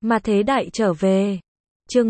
Mà thế đại trở về. Chương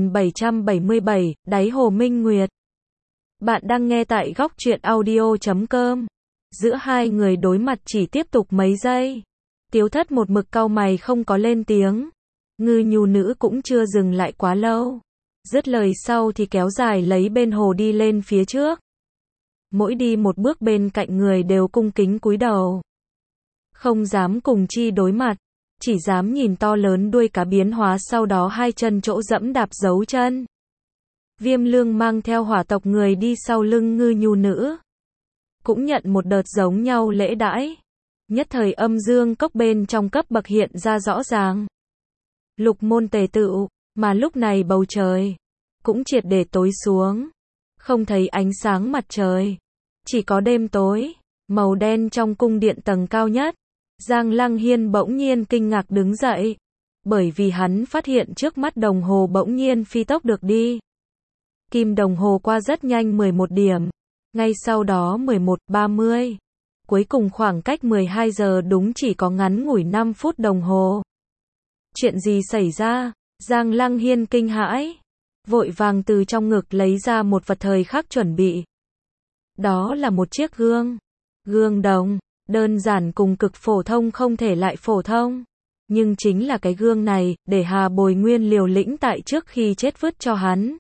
1777, Đáy Hồ Minh Nguyệt. Bạn đang nghe tại góc truyện audio.com. Giữa hai người đối mặt chỉ tiếp tục mấy giây. Tiếu Thất một mực cau mày không có lên tiếng. Ngư nhu nữ cũng chưa dừng lại quá lâu. Dứt lời sau thì kéo dài lấy bên hồ đi lên phía trước. Mỗi đi một bước bên cạnh người đều cung kính cúi đầu. Không dám cùng chi đối mặt. Chỉ dám nhìn to lớn đuôi cá biến hóa sau đó hai chân chỗ dẫm đạp dấu chân. Viêm Lương mang theo hỏa tộc người đi sau lưng ngư nhu nữ. Cũng nhận một đợt giống nhau lễ đãi. Nhất thời âm dương cốc bên trong cấp bậc hiện ra rõ ràng. Lục môn tề tựu, mà lúc này bầu trời cũng triệt để tối xuống. Không thấy ánh sáng mặt trời. Chỉ có đêm tối, màu đen trong cung điện tầng cao nhất. Giang Lăng Hiên bỗng nhiên kinh ngạc đứng dậy. Bởi vì hắn phát hiện trước mắt đồng hồ bỗng nhiên phi tốc được đi. Kim đồng hồ qua rất nhanh 11 điểm. Ngay sau đó 11:30. Cuối cùng khoảng cách 12 giờ đúng chỉ có ngắn ngủi 5 phút đồng hồ. Chuyện gì xảy ra? Giang Lăng Hiên kinh hãi. Vội vàng từ trong ngực lấy ra một vật thời khắc chuẩn bị. Đó là một chiếc gương. Gương đồng. Đơn giản cùng cực phổ thông không thể lại phổ thông. Nhưng chính là cái gương này, để Hà Bồi Nguyên liều lĩnh tại trước khi chết vứt cho hắn.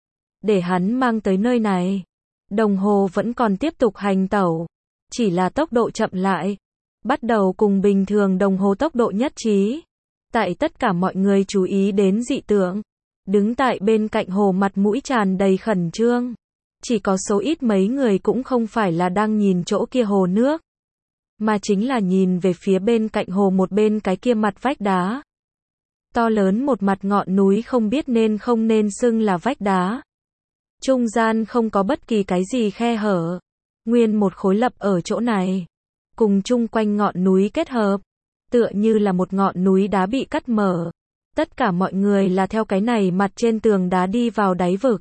Để hắn mang tới nơi này. Đồng hồ vẫn còn tiếp tục hành tẩu. Chỉ là tốc độ chậm lại. Bắt đầu cùng bình thường đồng hồ tốc độ nhất trí. Tại tất cả mọi người chú ý đến dị tượng. Đứng tại bên cạnh hồ mặt mũi tràn đầy khẩn trương. Chỉ có số ít mấy người cũng không phải là đang nhìn chỗ kia hồ nước. Mà chính là nhìn về phía bên cạnh hồ một bên cái kia mặt vách đá. To lớn một mặt ngọn núi không biết nên không nên xưng là vách đá. Trung gian không có bất kỳ cái gì khe hở. Nguyên một khối lập ở chỗ này. Cùng chung quanh ngọn núi kết hợp. Tựa như là một ngọn núi đá bị cắt mở. Tất cả mọi người là theo cái này mặt trên tường đá đi vào đáy vực.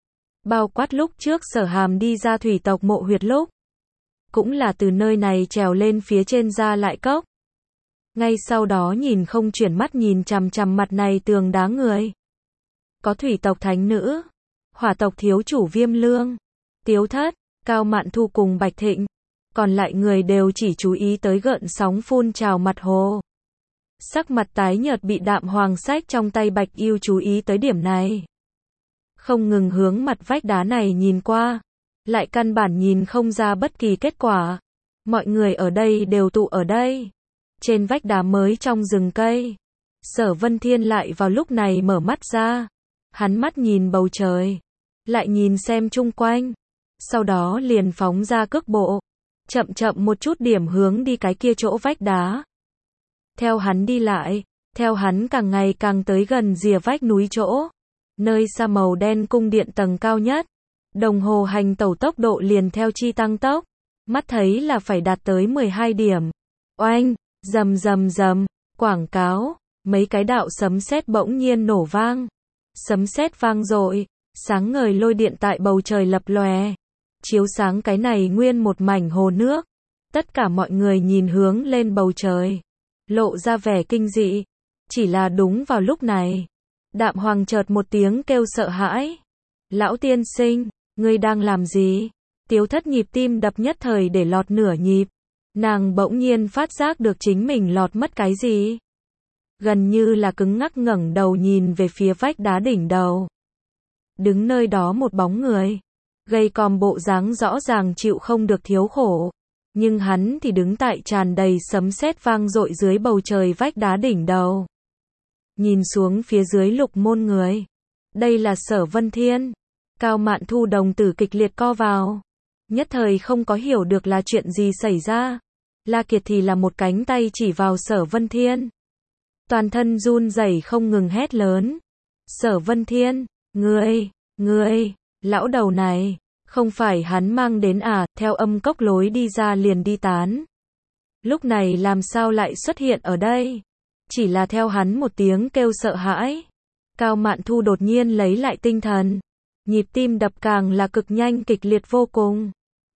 Bao quát lúc trước Sở Hàm đi ra thủy tộc mộ huyệt lúc. Cũng là từ nơi này trèo lên phía trên ra lại cốc. Ngay sau đó nhìn không chuyển mắt nhìn chằm chằm mặt này tường đá người. Có thủy tộc thánh nữ, hỏa tộc thiếu chủ Viêm Lương, Tiếu Thất, Cao Mạn Thu cùng Bạch Thịnh. Còn lại người đều chỉ chú ý tới gợn sóng phun trào mặt hồ. Sắc mặt tái nhợt bị Đạm Hoàng sách trong tay Bạch Yêu chú ý tới điểm này. Không ngừng hướng mặt vách đá này nhìn qua. Lại căn bản nhìn không ra bất kỳ kết quả. Mọi người ở đây đều tụ ở đây. Trên vách đá mới trong rừng cây. Sở Vân Thiên lại vào lúc này mở mắt ra. Hắn mắt nhìn bầu trời. Lại nhìn xem chung quanh. Sau đó liền phóng ra cước bộ. Chậm chậm một chút điểm hướng đi cái kia chỗ vách đá. Theo hắn đi lại. Theo hắn càng ngày càng tới gần rìa vách núi chỗ. Nơi xa màu đen cung điện tầng cao nhất. Đồng hồ hành tẩu tốc độ liền theo chi tăng tốc. Mắt thấy là phải đạt tới 12 điểm. Oanh, rầm rầm rầm, quảng cáo, mấy cái đạo sấm sét bỗng nhiên nổ vang. Sấm sét vang dội, sáng ngời lôi điện tại bầu trời lập lòe. Chiếu sáng cái này nguyên một mảnh hồ nước. Tất cả mọi người nhìn hướng lên bầu trời. Lộ ra vẻ kinh dị. Chỉ là đúng vào lúc này. Đạm Hoàng chợt một tiếng kêu sợ hãi. Lão tiên sinh. Ngươi đang làm gì? Tiếu Thất nhịp tim đập nhất thời để lọt nửa nhịp. Nàng bỗng nhiên phát giác được chính mình lọt mất cái gì. Gần như là cứng ngắc ngẩng đầu nhìn về phía vách đá đỉnh đầu. Đứng nơi đó một bóng người. Gầy còm bộ dáng rõ ràng chịu không được thiếu khổ. Nhưng hắn thì đứng tại tràn đầy sấm sét vang dội dưới bầu trời vách đá đỉnh đầu. Nhìn xuống phía dưới Lục môn người. Đây là Sở Vân Thiên. Cao Mạn Thu đồng tử kịch liệt co vào. Nhất thời không có hiểu được là chuyện gì xảy ra. La Kiệt thì là một cánh tay chỉ vào Sở Vân Thiên. Toàn thân run rẩy không ngừng hét lớn. Sở Vân Thiên, ngươi, lão đầu này, không phải hắn mang đến à, theo âm cốc lối đi ra liền đi tán. Lúc này làm sao lại xuất hiện ở đây? Chỉ là theo hắn một tiếng kêu sợ hãi. Cao Mạn Thu đột nhiên lấy lại tinh thần. Nhịp tim đập càng là cực nhanh kịch liệt vô cùng.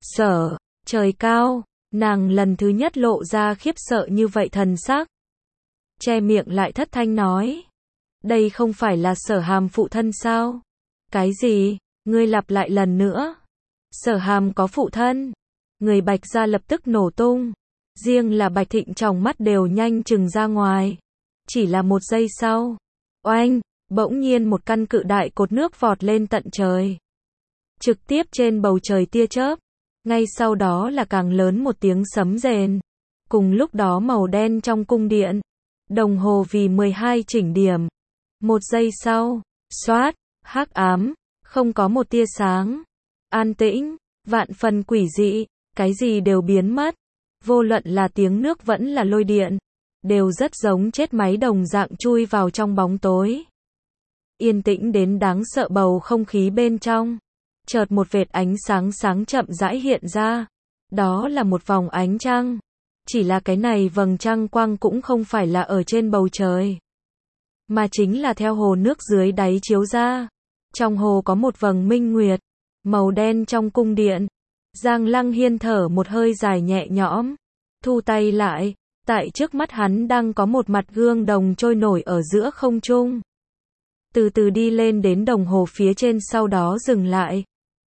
Trời cao, nàng lần thứ nhất lộ ra khiếp sợ như vậy thần sắc. Che miệng lại thất thanh nói, Đây không phải là Sở Hàm phụ thân sao? Cái gì? Ngươi lặp lại lần nữa. Sở Hàm có phụ thân? Người Bạch gia lập tức nổ tung. Riêng là Bạch Thịnh tròng mắt đều nhanh chừng ra ngoài. Chỉ là một giây sau. Oanh! Bỗng nhiên một căn cự đại cột nước vọt lên tận trời. Trực tiếp trên bầu trời tia chớp. Ngay sau đó là càng lớn một tiếng sấm rền. Cùng lúc đó màu đen trong cung điện. Đồng hồ vì 12 chỉnh điểm. Một giây sau. Xoát! Hắc ám. Không có một tia sáng. An tĩnh. Vạn phần quỷ dị. Cái gì đều biến mất. Vô luận là tiếng nước vẫn là lôi điện. Đều rất giống chết máy đồng dạng chui vào trong bóng tối. Yên tĩnh đến đáng sợ bầu không khí bên trong. Chợt một vệt ánh sáng sáng chậm rãi hiện ra. Đó là một vòng ánh trăng. Chỉ là cái này vầng trăng quang cũng không phải là ở trên bầu trời. Mà chính là theo hồ nước dưới đáy chiếu ra. Trong hồ có một vầng minh nguyệt. Màu đen trong cung điện. Giang Lăng Hiên thở một hơi dài nhẹ nhõm. Thu tay lại. Tại trước mắt hắn đang có một mặt gương đồng trôi nổi ở giữa không trung. Từ từ đi lên đến đồng hồ phía trên sau đó dừng lại.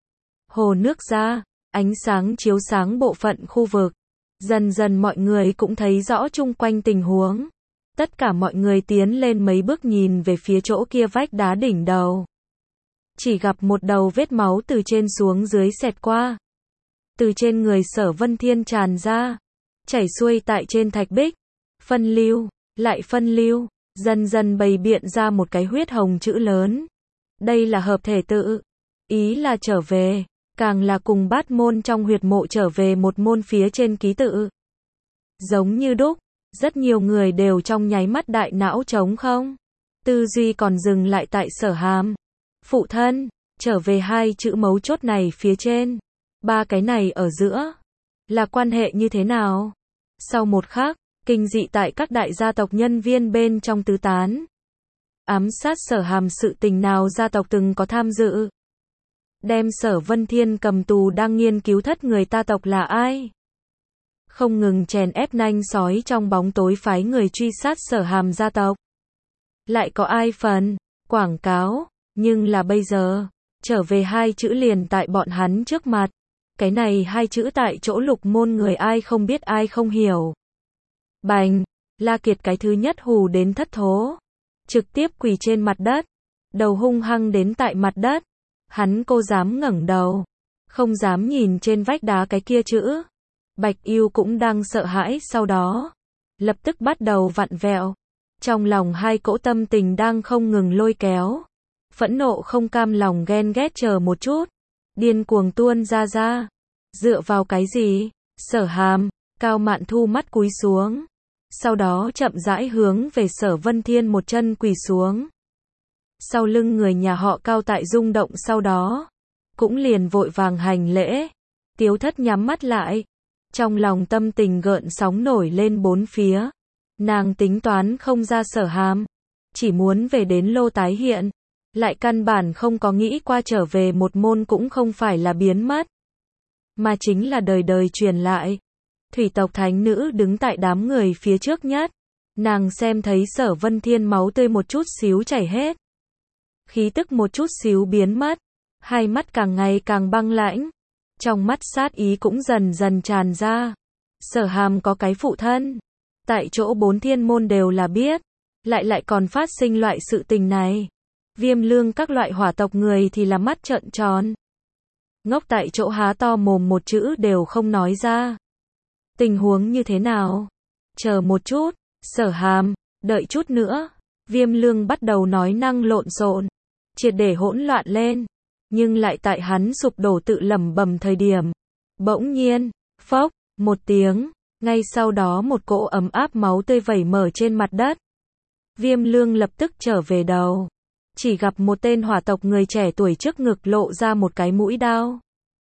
Hồ nước ra, ánh sáng chiếu sáng bộ phận khu vực. Dần dần mọi người cũng thấy rõ chung quanh tình huống. Tất cả mọi người tiến lên mấy bước nhìn về phía chỗ kia vách đá đỉnh đầu. Chỉ gặp một đầu vết máu từ trên xuống dưới xẹt qua. Từ trên người Sở Vân Thiên tràn ra. Chảy xuôi tại trên thạch bích. Phân lưu, lại phân lưu. Dần dần bày biện ra một cái huyết hồng chữ lớn. Đây là hợp thể tự. Ý là trở về. Càng là cùng bát môn trong huyệt mộ trở về một môn phía trên ký tự. Giống như đúc. Rất nhiều người đều trong nháy mắt đại não trống không. Tư duy còn dừng lại tại Sở Hàm. Phụ thân. Trở về hai chữ mấu chốt này phía trên. Ba cái này ở giữa. Là quan hệ như thế nào? Sau một khắc. Kinh dị tại các đại gia tộc nhân viên bên trong tứ tán. Ám sát Sở Hàm sự tình nào gia tộc từng có tham dự. Đem Sở Vân Thiên cầm tù đang nghiên cứu thất người ta tộc là ai. Không ngừng chèn ép nanh sói trong bóng tối phái người truy sát Sở Hàm gia tộc. Lại có ai phần, quảng cáo, nhưng là bây giờ, trở về hai chữ liền tại bọn hắn trước mặt. Cái này hai chữ tại chỗ lục môn người ai không biết ai không hiểu. Bành, La Kiệt cái thứ nhất hù đến thất thố. Trực tiếp quỳ trên mặt đất. Đầu hung hăng đến tại mặt đất. Hắn cô dám ngẩng đầu. Không dám nhìn trên vách đá cái kia chữ. Bạch Yêu cũng đang sợ hãi sau đó. Lập tức bắt đầu vặn vẹo. Trong lòng hai cỗ tâm tình đang không ngừng lôi kéo. Phẫn nộ không cam lòng ghen ghét chờ một chút. Điên cuồng tuôn ra. Dựa vào cái gì? Sở Hàm. Cao Mạn Thu mắt cúi xuống. Sau đó chậm rãi hướng về Sở Vân Thiên một chân quỳ xuống. Sau lưng người nhà họ Cao tại rung động sau đó. Cũng liền vội vàng hành lễ. Tiếu Thất nhắm mắt lại. Trong lòng tâm tình gợn sóng nổi lên bốn phía. Nàng tính toán không ra Sở Hàm. Chỉ muốn về đến Lô tái hiện. Lại căn bản không có nghĩ qua trở về một môn cũng không phải là biến mất. Mà chính là đời đời truyền lại. Thủy tộc thánh nữ đứng tại đám người phía trước nhất. Nàng xem thấy Sở Vân Thiên máu tươi một chút xíu chảy hết. Khí tức một chút xíu biến mất. Hai mắt càng ngày càng băng lãnh. Trong mắt sát ý cũng dần dần tràn ra. Sở Hàm có cái phụ thân. Tại chỗ bốn thiên môn đều là biết. Lại còn phát sinh loại sự tình này. Viêm Lương các loại hỏa tộc người thì là mắt trợn tròn. Ngốc tại chỗ há to mồm một chữ đều không nói ra. Tình huống như thế nào? Chờ một chút, Sở Hàm, đợi chút nữa. Viêm Lương bắt đầu nói năng lộn xộn, triệt để hỗn loạn lên. Nhưng lại tại hắn sụp đổ tự lẩm bẩm thời điểm. Bỗng nhiên, phốc, một tiếng. Ngay sau đó một cỗ ấm áp máu tươi vẩy mở trên mặt đất. Viêm Lương lập tức trở về đầu. Chỉ gặp một tên hỏa tộc người trẻ tuổi trước ngực lộ ra một cái mũi đao.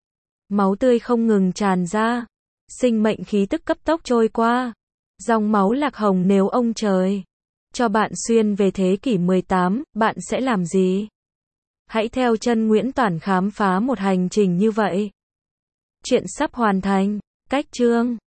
Máu tươi không ngừng tràn ra. Sinh mệnh khí tức cấp tốc trôi qua. Dòng máu lạc hồng nếu ông trời cho bạn xuyên về thế kỷ 18, bạn sẽ làm gì? Hãy theo chân Nguyễn Toản khám phá một hành trình như vậy. Chuyện sắp hoàn thành. Cách chương